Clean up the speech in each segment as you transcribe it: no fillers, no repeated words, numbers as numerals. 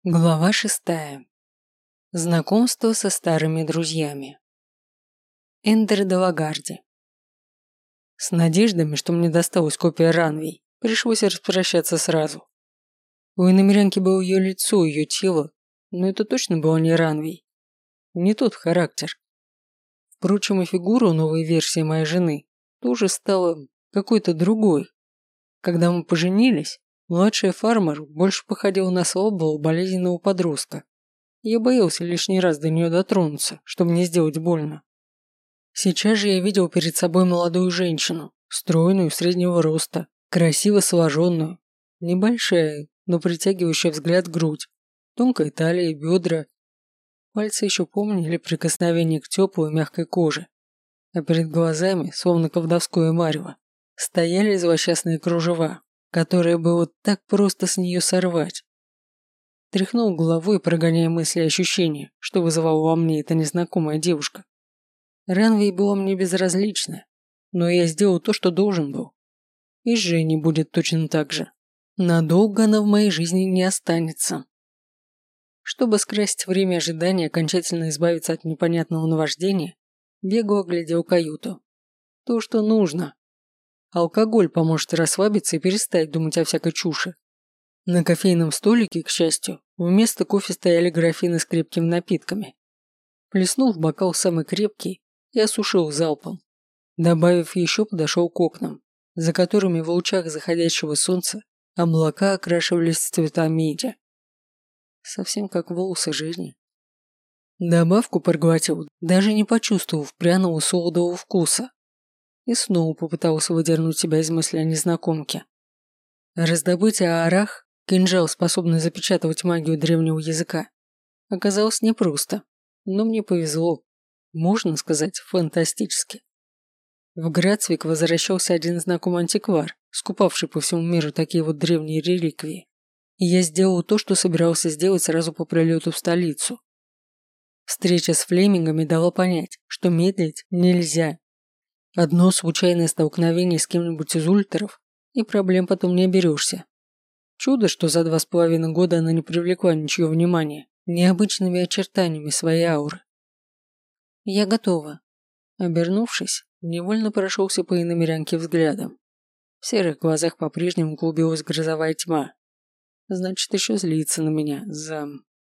Глава 6. Знакомство со старыми друзьями. Эндер де Лагарди. С надеждами, что мне досталась копия Ранвей, пришлось распрощаться сразу. У иномерянки было ее лицо, ее тело, но это точно было не Ранвей. Не тот характер. Впрочем, и фигура у новой версии моей жены тоже стала какой-то другой. Когда мы поженились, младшая фармер больше походила на слабого болезненного подростка. Я боялся лишний раз до нее дотронуться, чтобы не сделать больно. Сейчас же я видел перед собой молодую женщину, стройную, среднего роста, красиво сложенную, небольшая, но притягивающая взгляд грудь, тонкая талия и бедра. Пальцы еще помнили прикосновение к теплой мягкой коже, а перед глазами, словно колдовское марево, стояли злосчастные кружева, которые было так просто с нее сорвать. Тряхнул головой, прогоняя мысли и ощущения, что вызывала во мне эта незнакомая девушка. Ранвей была мне безразлична, но я сделал то, что должен был. И с Женей будет точно так же. Надолго она в моей жизни не останется. Чтобы скрасить время ожидания и окончательно избавиться от непонятного наваждения, бегло оглядел каюту. То, что нужно. Алкоголь поможет расслабиться и перестать думать о всякой чуши. На кофейном столике, к счастью, вместо кофе стояли графины с крепкими напитками. Плеснул в бокал самый крепкий и осушил залпом. Добавив еще, подошел к окнам, за которыми в лучах заходящего солнца облака окрашивались в цвета меди. Совсем как волосы жизни. Добавку проглотил, даже не почувствовав пряного солодового вкуса. И снова попытался выдернуть себя из мысли о незнакомке. Раздобыть аарах, кинжал, способный запечатывать магию древнего языка, оказалось непросто, но мне повезло, можно сказать, фантастически. В Грацвик возвращался один знакомый антиквар, скупавший по всему миру такие вот древние реликвии, и я сделал то, что собирался сделать сразу по прилету в столицу. Встреча с флемингами дала понять, что медлить нельзя. Одно случайное столкновение с кем-нибудь из ультеров, и проблем потом не оберешься. Чудо, что за 2,5 года она не привлекла ничего внимания необычными очертаниями своей ауры. Я готова. Обернувшись, невольно прошелся по иномерянке взглядом. В серых глазах по-прежнему клубилась грозовая тьма. Значит, еще злится на меня за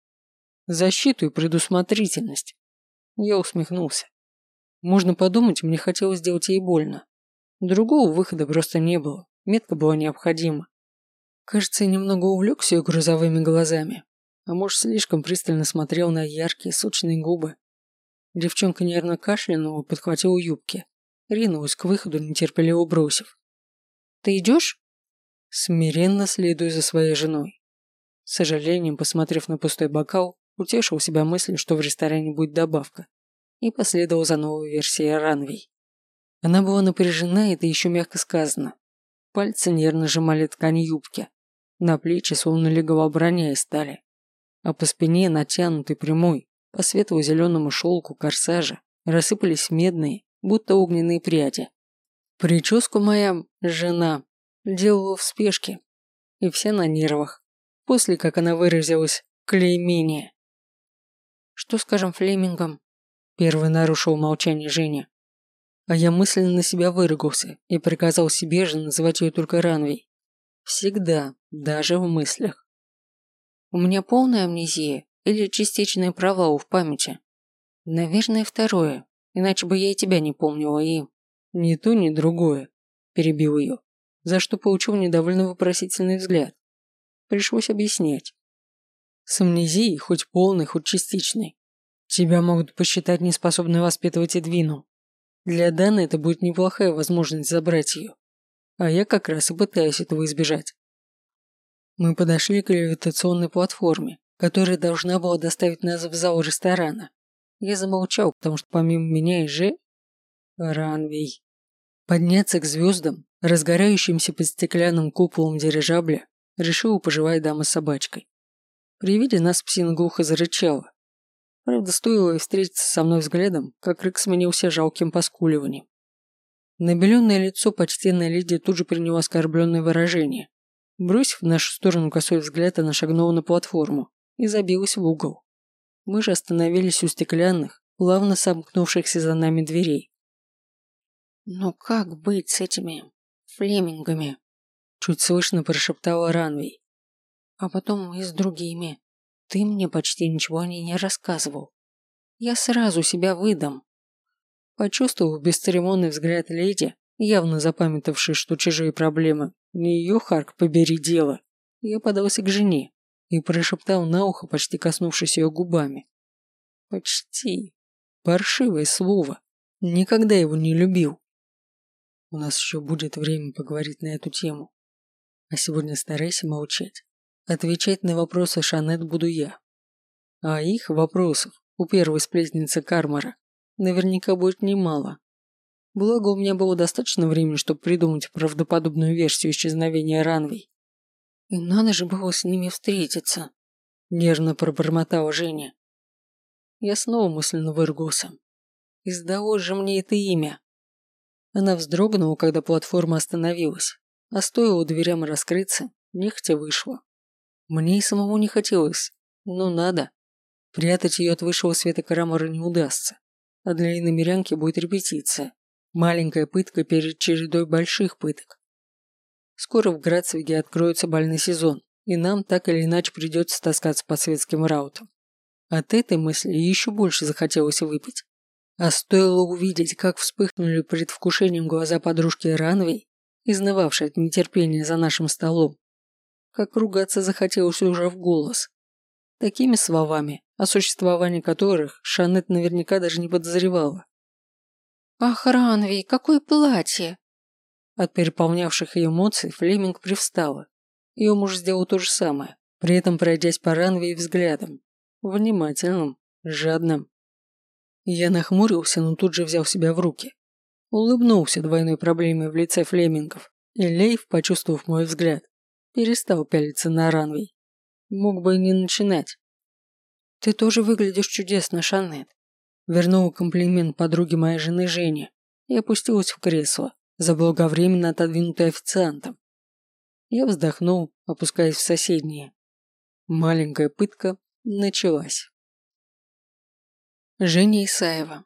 защиту и предусмотрительность. Я усмехнулся. Можно подумать, мне хотелось сделать ей больно. Другого выхода просто не было, метка была необходима. Кажется, я немного увлекся ее грузовыми глазами, а может, слишком пристально смотрел на яркие, сочные губы. Девчонка нервно кашлянула, подхватила юбки, ринулась к выходу, нетерпеливо бросив. «Ты идешь?» Смиренно следуя за своей женой. С сожалением, посмотрев на пустой бокал, утешил себя мыслью, что в ресторане будет добавка, и последовал за новой версией Ранвей. Она была напряжена, это еще мягко сказано. Пальцы нервно сжимали ткань юбки, на плечи словно легла броня из стали, а по спине, натянутой прямой, по светло-зеленому шелку корсажа, рассыпались медные, будто огненные пряди. Прическу моя жена делала в спешке, и вся на нервах, после как она выразилась клеймение. «Что скажем флемингам?» Первый нарушил молчание Женя. А я мысленно на себя выругался и приказал себе же называть ее только Ранвей. Всегда, даже в мыслях. У меня полная амнезия или частичный провал в памяти? Наверное, второе, иначе бы я и тебя не помнила и... Ни то, ни другое, перебил ее, за что получил недовольно вопросительный взгляд. Пришлось объяснять. С амнезией, хоть полной, хоть частичной, тебя могут посчитать неспособной воспитывать Эдвину. Для Даны это будет неплохая возможность забрать ее. А я как раз и пытаюсь этого избежать. Мы подошли к левитационной платформе, которая должна была доставить нас в зал ресторана. Я замолчал, потому что помимо меня и Ранвей. Подняться к звездам, разгорающимся под стеклянным куполом дирижабля, решила пожилая дама с собачкой. При виде нас псина глухо зарычала. Правда, стоило ей встретиться со мной взглядом, как рык сменился жалким поскуливанием. Набеленное лицо почтенной леди тут же приняло оскорбленное выражение. Бросив в нашу сторону косой взгляд, она шагнула на платформу и забилась в угол. Мы же остановились у стеклянных, плавно сомкнувшихся за нами дверей. «Но как быть с этими Флемингами?» Чуть слышно прошептала Ранвей. «А потом и с другими. Ты мне почти ничего о ней не рассказывал. Я сразу себя выдам». Почувствовав бесцеремонный взгляд леди, явно запамятовавшей, что чужие проблемы не ее, Харк, побери дело, я подался к жене и прошептал на ухо, почти коснувшись ее губами. «Почти. Паршивое слово. Никогда его не любил. У нас еще будет время поговорить на эту тему. А сегодня старайся молчать. Отвечать на вопросы Шанет буду я. А их вопросов у первой сплетницы Кармара наверняка будет немало. Благо, у меня было достаточно времени, чтобы придумать правдоподобную версию исчезновения Ранвей. И надо же было с ними встретиться, нервно пробормотала Женя. Я снова мысленно выругался. И сдалось же мне это имя. Она вздрогнула, когда платформа остановилась, а стоило дверям раскрыться, нехотя вышла. Мне и самому не хотелось, но надо. Прятать ее от высшего света Карамара не удастся, а для иномерянки будет репетиция. Маленькая пытка перед чередой больших пыток. Скоро в Грацвиге откроется бальный сезон, и нам так или иначе придется таскаться по светским раутам. От этой мысли еще больше захотелось выпить. А стоило увидеть, как вспыхнули предвкушением глаза подружки Ранвей, изнывавшей от нетерпения за нашим столом, как ругаться захотелось уже в голос. Такими словами, о существовании которых Шанет наверняка даже не подозревала. «Ах, Ранвей, какое платье!» От переполнявших ее эмоций Флеминг привстала. Ее муж сделал то же самое, при этом пройдясь по Ранвей взглядом. Внимательным, жадным. Я нахмурился, но тут же взял себя в руки. Улыбнулся двойной проблеме в лице Флемингов, и Лейв, почувствовав мой взгляд, перестал пялиться на Ранвей. Мог бы и не начинать. «Ты тоже выглядишь чудесно, Шанет», вернула комплимент подруге моей жены Жене и опустилась в кресло, заблаговременно отодвинутое официантом. Я вздохнул, опускаясь в соседнее. Маленькая пытка началась. Женя Исаева.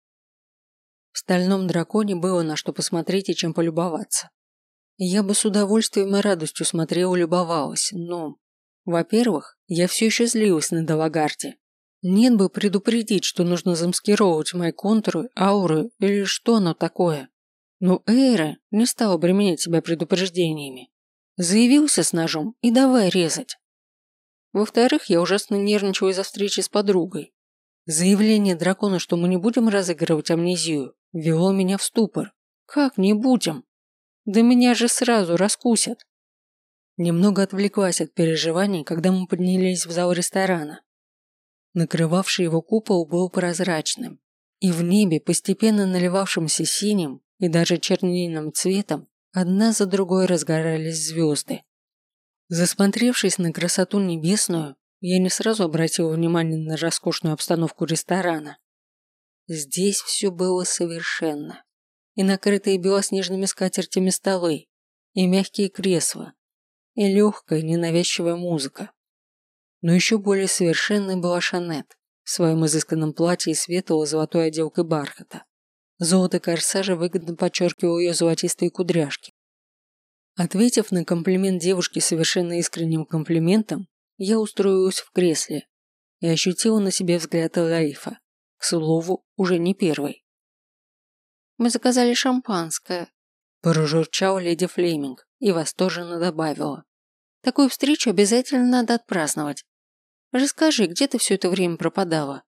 В «Стальном драконе» было на что посмотреть и чем полюбоваться. Я бы с удовольствием и радостью смотрела и любовалась, но... Во-первых, я все еще злилась на Далагарде. Нет бы предупредить, что нужно замаскировать мои контуры, ауры или что оно такое. Но Эйра не стала обременять себя предупреждениями. Заявился с ножом и давай резать. Во-вторых, я ужасно нервничала из-за встречи с подругой. Заявление дракона, что мы не будем разыгрывать амнезию, ввело меня в ступор. Как не будем? Да меня же сразу раскусят. Немного отвлеклась от переживаний, когда мы поднялись в зал ресторана. Накрывавший его купол был прозрачным, и в небе, постепенно наливавшимся синим и даже чернильным цветом, одна за другой разгорались звезды. Засмотревшись на красоту небесную, я не сразу обратила внимание на роскошную обстановку ресторана. Здесь все было совершенно. И накрытые белоснежными скатертями столы, и мягкие кресла, и легкая ненавязчивая музыка. Но еще более совершенной была Шанет в своем изысканном платье из светлой золотой отделкой бархата. Золото корсажа выгодно подчеркивало ее золотистые кудряшки. Ответив на комплимент девушки совершенно искренним комплиментом, я устроилась в кресле и ощутила на себе взгляд Лаифа, к слову, уже не первый. «Мы заказали шампанское», – прожурчала леди Флеминг и восторженно добавила. «Такую встречу обязательно надо отпраздновать. Расскажи, где ты все это время пропадала?»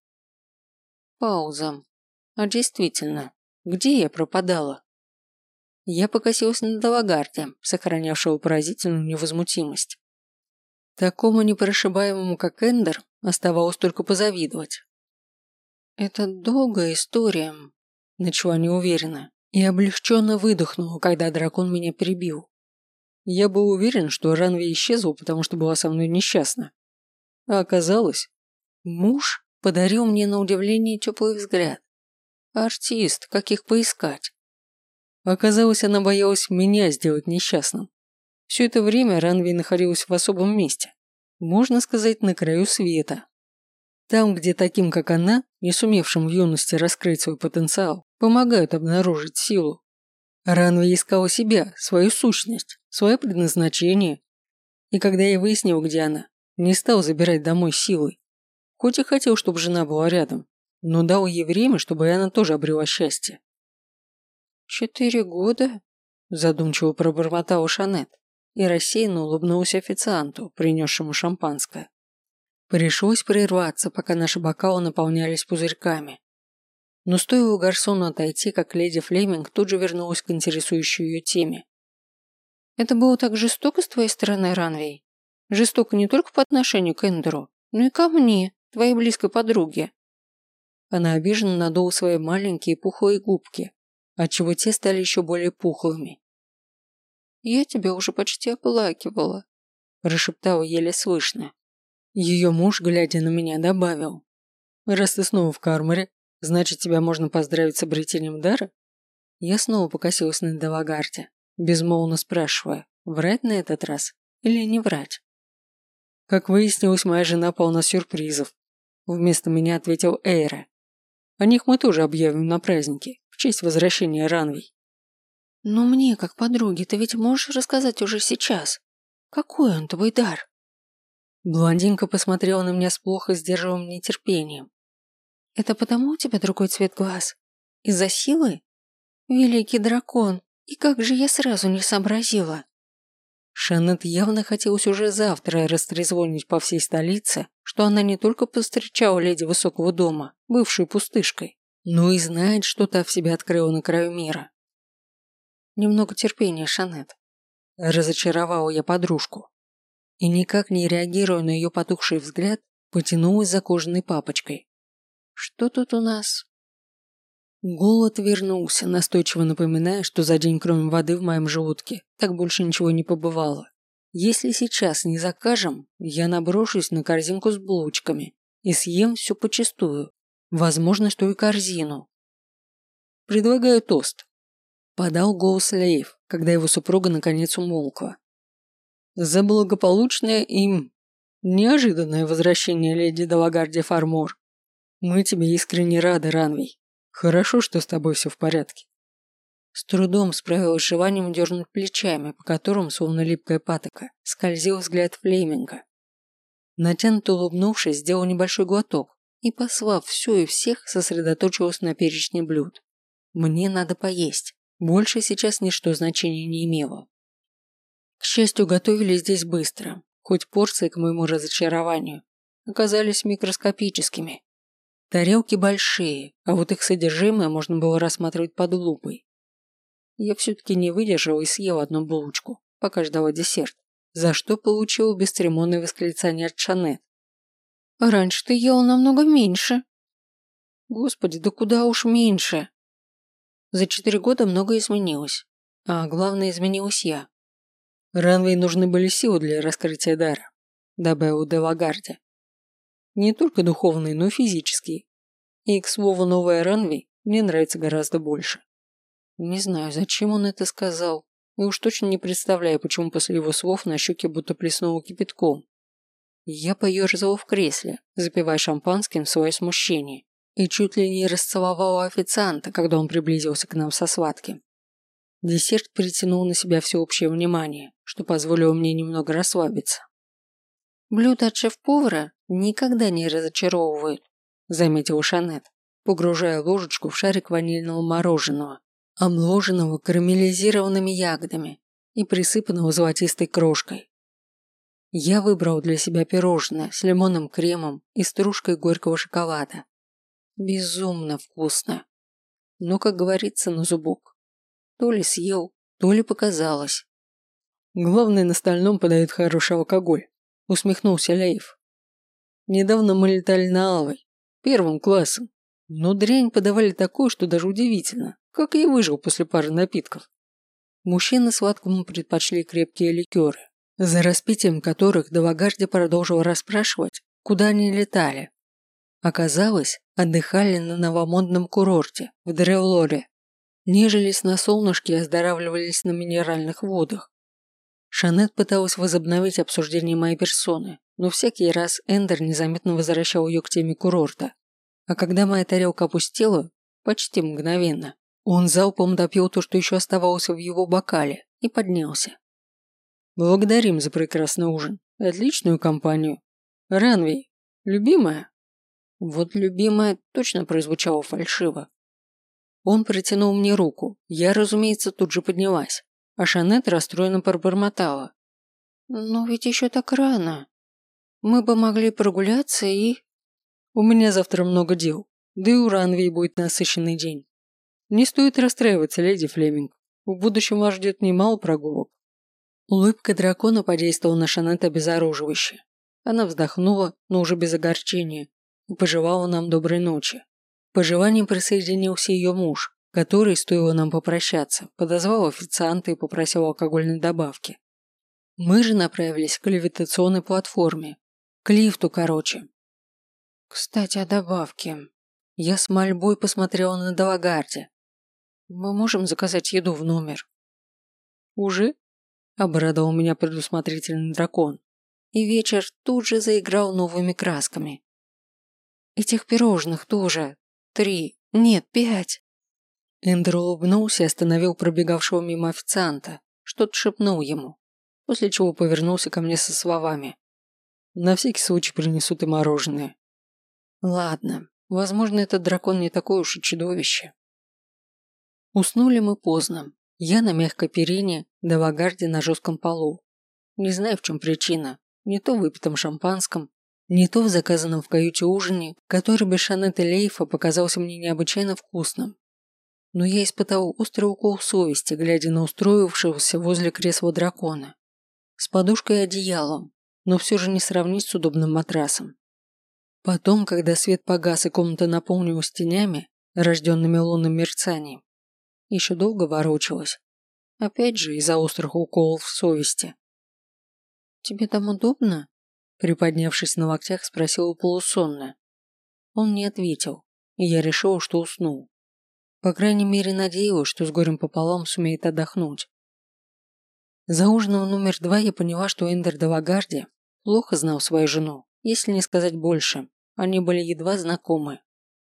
Пауза. А действительно, где я пропадала? Я покосилась на Далагарде, сохранявшего поразительную невозмутимость. Такому непрошибаемому, как Эндер, оставалось только позавидовать. «Это долгая история», – начала неуверенно, и облегченно выдохнула, когда дракон меня перебил. Я был уверен, что Ранви исчезла, потому что была со мной несчастна. А оказалось, муж подарил мне на удивление теплый взгляд. Артист, как их поискать? Оказалось, она боялась меня сделать несчастным. Все это время Ранви находилась в особом месте. можно сказать, на краю света. Там, где таким, как она, не сумевшим в юности раскрыть свой потенциал, помогают обнаружить силу. Ранвей искала себя, свою сущность, свое предназначение. И когда я выяснил, где она, не стал забирать домой силой. Хоть и хотел, чтобы жена была рядом, но дал ей время, чтобы и она тоже обрела счастье. 4 года? Задумчиво пробормотала Шанет и рассеянно улыбнулась официанту, принесшему шампанское. Пришлось прерваться, пока наши бокалы наполнялись пузырьками. Но стоило гарсону отойти, как леди Флеминг тут же вернулась к интересующей ее теме. «Это было так жестоко с твоей стороны, Ранвей? Жестоко не только по отношению к Эндеру, но и ко мне, твоей близкой подруге». Она обиженно надула свои маленькие пухлые губки, отчего те стали еще более пухлыми. «Я тебя уже почти оплакивала», – прошептала еле слышно. Ее муж, глядя на меня, добавил: «Раз ты снова в Карморе, значит, тебя можно поздравить с обретением дара?» Я снова покосилась на Делагарде, безмолвно спрашивая, врать на этот раз или не врать. Как выяснилось, моя жена полна сюрпризов. Вместо меня ответил Эйра. О них мы тоже объявим на празднике, в честь возвращения Ранвей. «Но мне, как подруге, ты ведь можешь рассказать уже сейчас? Какой он, твой дар?» Блондинка посмотрела на меня с плохо сдерживаемым нетерпением. «Это потому у тебя другой цвет глаз? Из-за силы? Великий дракон, и как же я сразу не сообразила?» Шанет явно хотелось уже завтра растрезвонить по всей столице, что она не только повстречала леди высокого дома, бывшую пустышкой, но и знает, что та в себе открыла на краю мира. «Немного терпения, Шанет», – разочаровала я подружку. И никак не реагируя на ее потухший взгляд, потянулась за кожаной папочкой. «Что тут у нас?» Голод вернулся, настойчиво напоминая, что за день кроме воды в моем желудке так больше ничего не побывало. Если сейчас не закажем, я наброшусь на корзинку с булочками и съем все почистую. Возможно, что и корзину. «Предлагаю тост», – подал голос Лейв, когда его супруга наконец умолкла. «За благополучное им неожиданное возвращение леди Делагарди Фармор. Мы тебе искренне рады, Ранвей. Хорошо, что с тобой все в порядке». С трудом справилась с желанием дернуть плечами, по которым, словно липкая патока, скользил взгляд Флеминга. Натянуто улыбнувшись, сделал небольшой глоток и, послав все и всех, сосредоточилась на перечне блюд. Мне надо поесть. Больше сейчас ничто значения не имело. К счастью, готовили здесь быстро, хоть порции, к моему разочарованию, оказались микроскопическими. Тарелки большие, а вот их содержимое можно было рассматривать под лупой. Я все-таки не выдержала и съела одну булочку, пока ждала десерт, за что получила бесцеремонное восклицание от Шанет. «Раньше ты ела намного меньше». «Господи, да куда уж меньше!» За 4 года многое изменилось, а главное, изменилась я. Ранвей нужны были силы для раскрытия дара, добавил Делагарди. Не только духовные, но и физические. И, к слову, новая Ранвей мне нравится гораздо больше. Не знаю, зачем он это сказал, и уж точно не представляю, почему после его слов на щеке будто плеснуло кипятком. Я поерзала в кресле, запивая шампанским свое смущение, и чуть ли не расцеловала официанта, когда он приблизился к нам со сладким. Десерт притянул на себя всеобщее внимание, что позволило мне немного расслабиться. «Блюда от шеф-повара никогда не разочаровывают», – заметила Шанет, погружая ложечку в шарик ванильного мороженого, обложенного карамелизированными ягодами и присыпанного золотистой крошкой. Я выбрал для себя пирожное с лимонным кремом и стружкой горького шоколада. Безумно вкусно. Но, как говорится, на зубок. То ли съел, то ли показалось. Главное, на стальном подают хороший алкоголь, усмехнулся Лейв. Недавно мы летали на Алвой, первым классом, но дрянь подавали такую, что даже удивительно, как я выжил после пары напитков. Мужчины сладкому предпочли крепкие ликеры, за распитием которых Делагарди продолжил расспрашивать, куда они летали. Оказалось, отдыхали на новомодном курорте в Древлоре, нежились на солнышке и оздоравливались на минеральных водах. Шанет пыталась возобновить обсуждение моей персоны, но всякий раз Эндер незаметно возвращал ее к теме курорта. А когда моя тарелка опустела, почти мгновенно, он залпом допил то, что еще оставалось в его бокале, и поднялся. «Благодарим за прекрасный ужин. Отличную компанию. Ранвей, любимая?» Вот любимая точно прозвучала фальшиво. Он протянул мне руку. Я, разумеется, тут же поднялась. А Шанет расстроенно пробормотала. «Но ведь еще так рано. Мы бы могли прогуляться и...» «У меня завтра много дел. Да и у Ранвей будет насыщенный день. Не стоит расстраиваться, леди Флеминг. В будущем вас ждет немало прогулок». Улыбка дракона подействовала на Шанет обезоруживающе. Она вздохнула, но уже без огорчения, и пожелала нам доброй ночи. К пожеланиям присоединился ее муж, который, стоило нам попрощаться, подозвал официанта и попросил алкогольной добавки. Мы же направились к левитационной платформе. К лифту, короче. Кстати, о добавке. Я с мольбой посмотрела на Далагарди. Мы можем заказать еду в номер? Уже? Обрадовал меня предусмотрительный дракон. И вечер тут же заиграл новыми красками. Этих пирожных тоже. 3, нет, 5. Эндер улыбнулся и остановил пробегавшего мимо официанта. Что-то шепнул ему, после чего повернулся ко мне со словами. На всякий случай принесут и мороженое. Ладно, возможно, этот дракон не такое уж и чудовище. Уснули мы поздно. Я на мягкой перине, Далагарди на жестком полу. Не знаю, в чем причина. Не то в выпитом шампанском, не то в заказанном в каюте ужине, который без Шанет и Лейфа показался мне необычайно вкусным. Но я испытал острый укол совести, глядя на устроившегося возле кресла дракона. С подушкой и одеялом, но все же не сравнить с удобным матрасом. Потом, когда свет погас и комната наполнилась тенями, рожденными лунным мерцанием, еще долго ворочалась. Опять же, из-за острых уколов совести. «Тебе там удобно?» Приподнявшись на локтях, спросила полусонная. Он не ответил, и я решила, что уснул. По крайней мере, надеялась, что с горем пополам сумеет отдохнуть. За ужином номер 2 я поняла, что Эндер Далагарди плохо знал свою жену, если не сказать больше. Они были едва знакомы.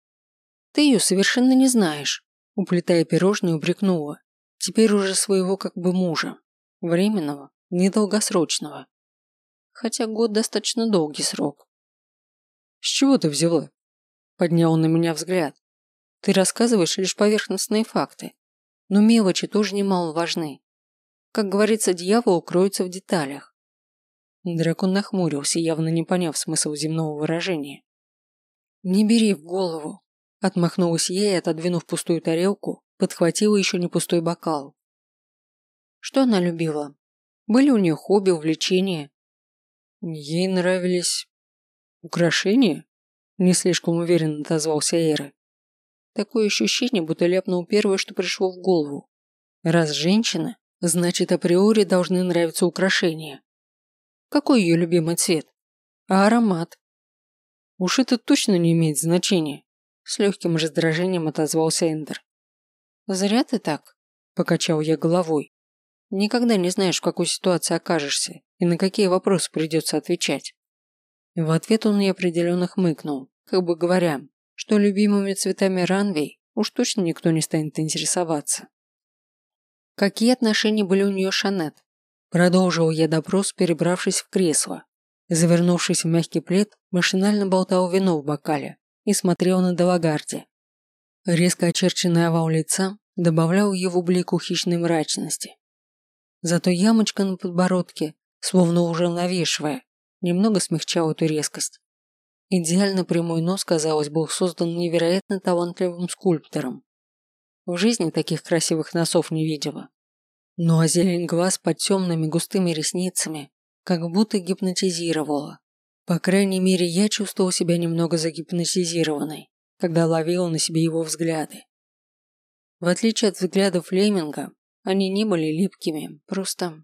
«Ты ее совершенно не знаешь», уплетая пирожное, упрекнула. Теперь уже своего как бы мужа. Временного, недолгосрочного. Хотя год достаточно долгий срок. «С чего ты взяла?» Поднял он на меня взгляд. «Ты рассказываешь лишь поверхностные факты. Но мелочи тоже немало важны. Как говорится, дьявол укроется в деталях». Дракон нахмурился, явно не поняв смысл земного выражения. «Не бери в голову», – отмахнулась я и, отодвинув пустую тарелку, подхватила еще не пустой бокал. Что она любила? Были у нее хобби, увлечения? Ей нравились украшения? Не слишком уверенно отозвался Эйра. Такое ощущение, будто ляпнул первое, что пришло в голову. Раз женщина, значит априори должны нравиться украшения. Какой ее любимый цвет? А аромат? Уж это точно не имеет значения. С легким раздражением отозвался Эндер. Зря ты так, покачал я головой. Никогда не знаешь, в какой ситуации окажешься и на какие вопросы придется отвечать. В ответ он неопределенно хмыкнул, как бы говоря, что любимыми цветами Ранвей уж точно никто не станет интересоваться. Какие отношения были у нее с Шанет? Продолжил я допрос, перебравшись в кресло. Завернувшись в мягкий плед, машинально болтал вино в бокале и смотрел на Далагарди. Резко очерченный овал лица добавлял его блику хищной мрачности. Зато ямочка на подбородке, словно уже навешивая, немного смягчала эту резкость. Идеально прямой нос, казалось, был создан невероятно талантливым скульптором. В жизни таких красивых носов не видела. Ну а зелень глаз под темными густыми ресницами как будто гипнотизировала. По крайней мере, я чувствовал себя немного загипнотизированной, когда ловила на себе его взгляды. В отличие от взглядов Флеминга, они не были липкими, просто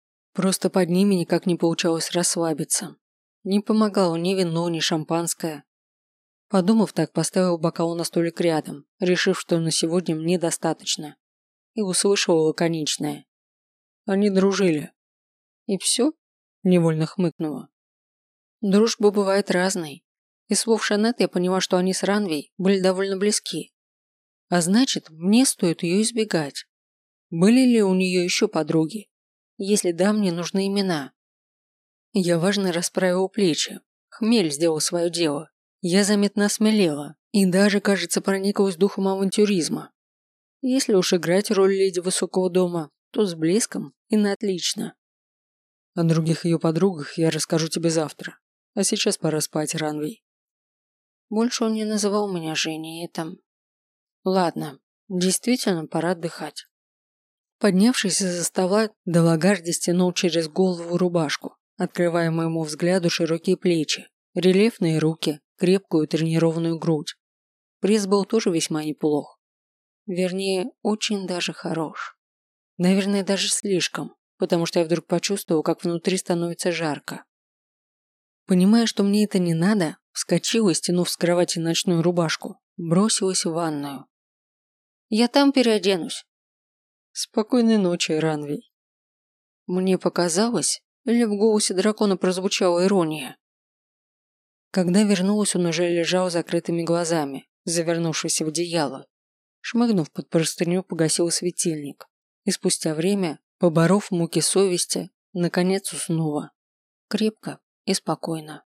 под ними никак не получалось расслабиться. Не помогало ни вино, ни шампанское. Подумав так, поставил бокал на столик рядом, решив, что на сегодня мне достаточно. И услышал лаконичное. Они дружили. И все? Невольно хмыкнула. Дружба бывает разной. Из слов Шанет я поняла, что они с Ранвей были довольно близки. А значит, мне стоит ее избегать. Были ли у нее еще подруги? Если да, мне нужны имена. Я важно расправила плечи. Хмель сделал свое дело. Я заметно осмелела и даже, кажется, прониклась духом авантюризма. Если уж играть роль леди высокого дома, то с блеском и на отлично. О других ее подругах я расскажу тебе завтра. А сейчас пора спать, Ранвей. Больше он не называл меня Женей, и там... Ладно, действительно пора отдыхать. Поднявшись из-за стола, Далагарди стянул через голову рубашку, открывая моему взгляду широкие плечи, рельефные руки, крепкую тренированную грудь. Пресс был тоже весьма неплох. Вернее, очень даже хорош. Наверное, даже слишком, потому что я вдруг почувствовал, как внутри становится жарко. Понимая, что мне это не надо, вскочила, стянув с кровати ночную рубашку, бросилась в ванную. «Я там переоденусь». «Спокойной ночи, Ранвей». Мне показалось, или в голосе дракона прозвучала ирония. Когда вернулась, он уже лежал с закрытыми глазами, завернувшись в одеяло. Шмыгнув под простыню, погасил светильник. И спустя время, поборов муки совести, наконец уснула. Крепко и спокойно.